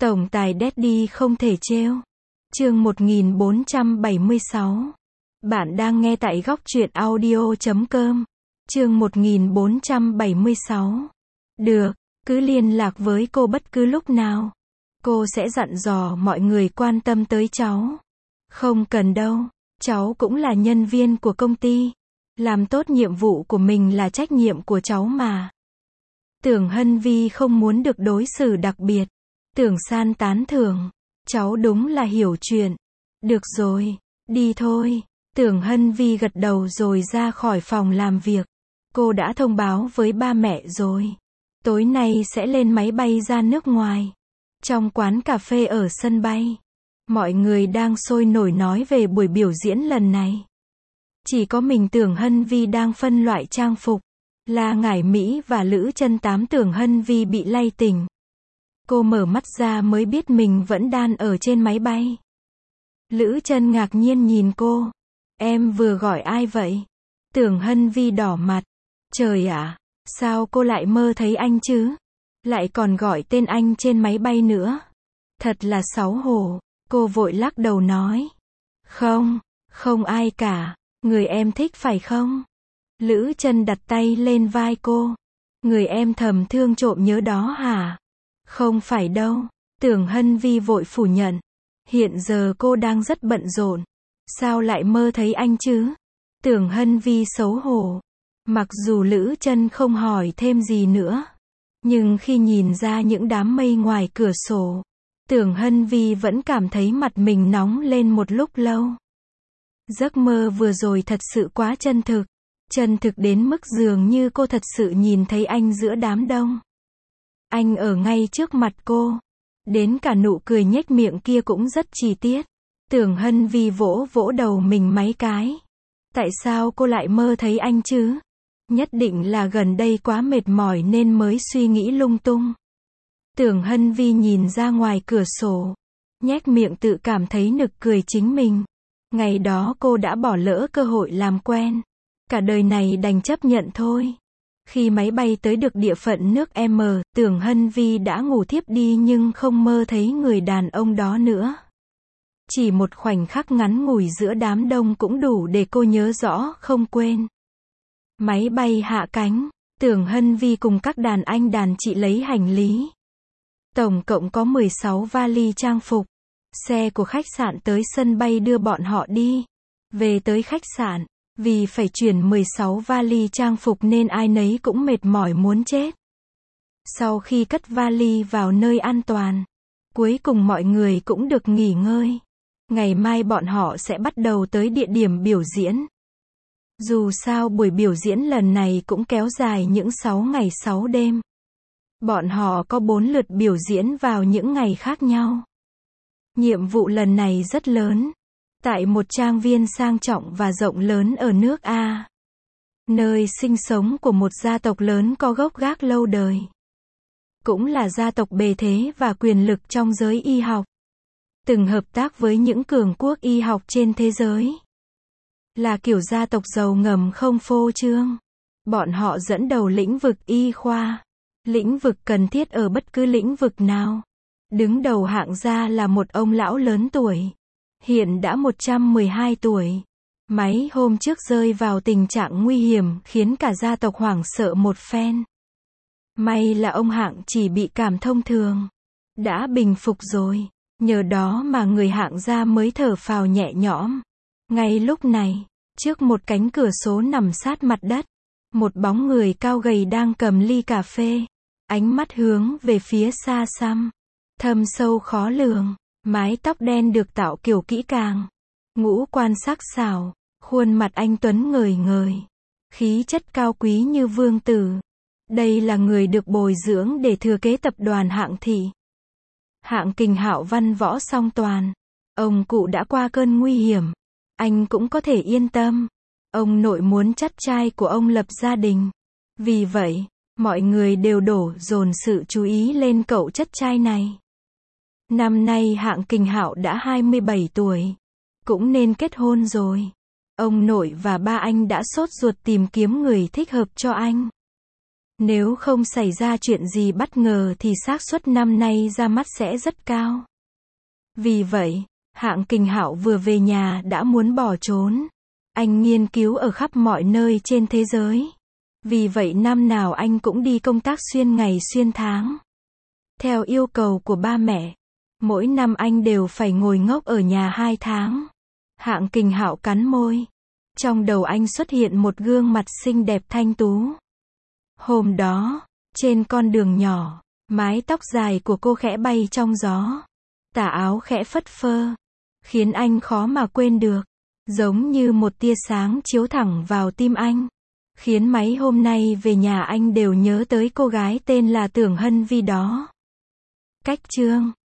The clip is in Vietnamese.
Tổng tài Daddy không thể trêu. Chương 1476. Bạn đang nghe tại góc truyện audio.com. Chương 1476. Được, cứ liên lạc với cô bất cứ lúc nào. Cô sẽ dặn dò mọi người quan tâm tới cháu. Không cần đâu, cháu cũng là nhân viên của công ty. Làm tốt nhiệm vụ của mình là trách nhiệm của cháu mà. Tưởng Hân Vi không muốn được đối xử đặc biệt. Tưởng San tán thưởng. Cháu đúng là hiểu chuyện. Được rồi, đi thôi. Tưởng Hân Vi gật đầu rồi ra khỏi phòng làm việc. Cô đã thông báo với ba mẹ rồi. Tối nay sẽ lên máy bay ra nước ngoài. Trong quán cà phê ở sân bay, mọi người đang sôi nổi nói về buổi biểu diễn lần này. Chỉ có mình Tưởng Hân Vi đang phân loại trang phục. La Ngải Mỹ và Lữ Chân Tám Tưởng Hân Vi bị lay tỉnh. Cô mở mắt ra mới biết mình vẫn đang ở trên máy bay. Lữ Chân ngạc nhiên nhìn cô. Em vừa gọi ai vậy? Tưởng Hân Vi đỏ mặt. Trời ạ, sao cô lại mơ thấy anh chứ? Lại còn gọi tên anh trên máy bay nữa. Thật là xấu hổ. Cô vội lắc đầu nói. Không, không ai cả. Người em thích phải không? Lữ Chân đặt tay lên vai cô. Người em thầm thương trộm nhớ đó hả? Không phải đâu. Tưởng Hân Vi vội phủ nhận. Hiện giờ cô đang rất bận rộn. Sao lại mơ thấy anh chứ? Tưởng Hân Vi xấu hổ. Mặc dù Lữ Chân không hỏi thêm gì nữa, nhưng khi nhìn ra những đám mây ngoài cửa sổ, Tưởng Hân Vi vẫn cảm thấy mặt mình nóng lên một lúc lâu. Giấc mơ vừa rồi thật sự quá chân thực. Chân thực đến mức dường như cô thật sự nhìn thấy anh giữa đám đông. Anh ở ngay trước mặt cô. Đến cả nụ cười nhếch miệng kia cũng rất chi tiết. Tưởng Hân Vi vỗ vỗ đầu mình mấy cái. Tại sao cô lại mơ thấy anh chứ? Nhất định là gần đây quá mệt mỏi nên mới suy nghĩ lung tung. Tưởng Hân Vi nhìn ra ngoài cửa sổ. Nhếch miệng tự cảm thấy nực cười chính mình. Ngày đó cô đã bỏ lỡ cơ hội làm quen. Cả đời này đành chấp nhận thôi. Khi máy bay tới được địa phận nước M, Tưởng Hân Vi đã ngủ thiếp đi nhưng không mơ thấy người đàn ông đó nữa. Chỉ một khoảnh khắc ngắn ngủi giữa đám đông cũng đủ để cô nhớ rõ không quên. Máy bay hạ cánh, Tưởng Hân Vi cùng các đàn anh đàn chị lấy hành lý. Tổng cộng có 16 vali trang phục. Xe của khách sạn tới sân bay đưa bọn họ đi. Về tới khách sạn, vì phải chuyển 16 vali trang phục nên ai nấy cũng mệt mỏi muốn chết. Sau khi cất vali vào nơi an toàn, cuối cùng mọi người cũng được nghỉ ngơi. Ngày mai bọn họ sẽ bắt đầu tới địa điểm biểu diễn. Dù sao buổi biểu diễn lần này cũng kéo dài những 6 ngày 6 đêm. Bọn họ có 4 lượt biểu diễn vào những ngày khác nhau. Nhiệm vụ lần này rất lớn. Tại một trang viên sang trọng và rộng lớn ở nước A. Nơi sinh sống của một gia tộc lớn có gốc gác lâu đời. Cũng là gia tộc bề thế và quyền lực trong giới y học. Từng hợp tác với những cường quốc y học trên thế giới. Là kiểu gia tộc giàu ngầm không phô trương. Bọn họ dẫn đầu lĩnh vực y khoa. Lĩnh vực cần thiết ở bất cứ lĩnh vực nào. Đứng đầu hạng gia là một ông lão lớn tuổi. Hiện đã 112 tuổi. Mấy hôm trước rơi vào tình trạng nguy hiểm khiến cả gia tộc hoảng sợ một phen. May là ông Hạng chỉ bị cảm thông thường. Đã bình phục rồi. Nhờ đó mà người Hạng gia mới thở phào nhẹ nhõm. Ngay lúc này, trước một cánh cửa sổ nằm sát mặt đất, một bóng người cao gầy đang cầm ly cà phê. Ánh mắt hướng về phía xa xăm. Thâm sâu khó lường. Mái tóc đen được tạo kiểu kỹ càng. Ngũ quan sắc sảo. Khuôn mặt anh tuấn ngời ngời. Khí chất cao quý như vương tử. Đây là người được bồi dưỡng để thừa kế tập đoàn Hạng Thị. Hạng Kình Hạo văn võ song toàn. Ông cụ đã qua cơn nguy hiểm. Anh cũng có thể yên tâm. Ông nội muốn chắt trai của ông lập gia đình. Vì vậy, mọi người đều đổ dồn sự chú ý lên cậu chất trai này. Năm nay Hạng Kình Hạo đã 27 tuổi. Cũng nên kết hôn rồi. Ông nội và ba anh đã sốt ruột tìm kiếm người thích hợp cho anh. Nếu không xảy ra chuyện gì bất ngờ thì xác suất năm nay ra mắt sẽ rất cao. Vì vậy, Hạng Kình Hạo vừa về nhà đã muốn bỏ trốn. Anh nghiên cứu ở khắp mọi nơi trên thế giới. Vì vậy năm nào anh cũng đi công tác xuyên ngày xuyên tháng. Theo yêu cầu của ba mẹ, mỗi năm anh đều phải ngồi ngốc ở nhà 2 tháng. Hạng Kình Hạo cắn môi. Trong đầu anh xuất hiện một gương mặt xinh đẹp thanh tú. Hôm đó, trên con đường nhỏ, mái tóc dài của cô khẽ bay trong gió. Tà áo khẽ phất phơ, khiến anh khó mà quên được. Giống như một tia sáng chiếu thẳng vào tim anh. Khiến mấy hôm nay về nhà anh đều nhớ tới cô gái tên là Tưởng Hân Vi đó. Cách chương